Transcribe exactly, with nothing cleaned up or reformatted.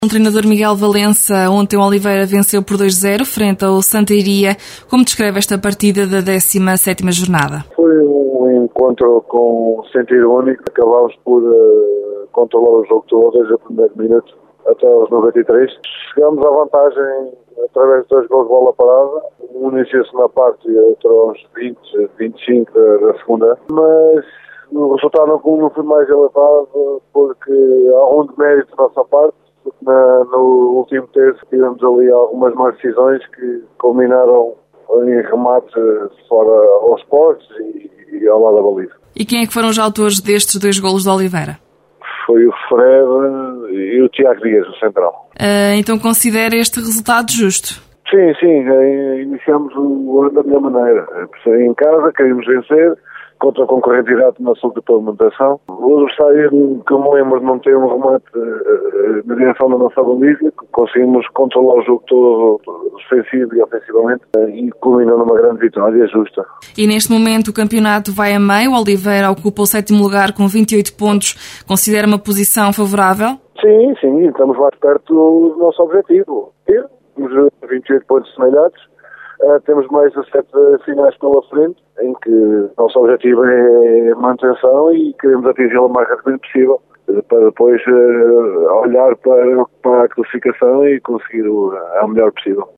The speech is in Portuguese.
O treinador Miguel Valença, ontem o Oliveira venceu por dois a zero frente ao Santa Iria. Como descreve esta partida da décima sétima jornada? Foi um encontro com sentido único. Acabámos por uh, controlar o jogo todo desde o primeiro minuto até aos noventa e três. Chegámos à vantagem através de dois gols de bola parada. Um iniciou-se na parte e outro aos vinte, vinte e cinco da, da segunda. Mas o resultado não, não foi mais elevado porque há um demérito da nossa parte. Na, no último terço tivemos ali algumas más decisões que culminaram em remates fora aos postes e, e ao lado da baliza. E quem é que foram os autores destes dois golos de Oliveira? Foi o Fred e o Tiago Dias, o central. Uh, então considera este resultado justo? Sim, sim, iniciamos o ano da melhor maneira. Em casa, queríamos vencer contra o concorrente direto na suplementação. O adversário, que eu me lembro de não ter um remate uh, na direção da nossa baliza, conseguimos controlar o jogo todo, defensivo e ofensivamente, uh, e culminou numa grande vitória justa. E neste momento o campeonato vai a meio. O Oliveira ocupa o sétimo lugar com vinte e oito pontos. Considera uma posição favorável? Sim, sim, estamos mais perto do nosso objetivo. Temos vinte e oito pontos semelhantes. Uh, temos mais de sete finais pela frente, em que o nosso objetivo é manutenção e queremos atingi-la o mais rapidamente possível, para depois uh, olhar para, para a classificação e conseguir o, a melhor possível.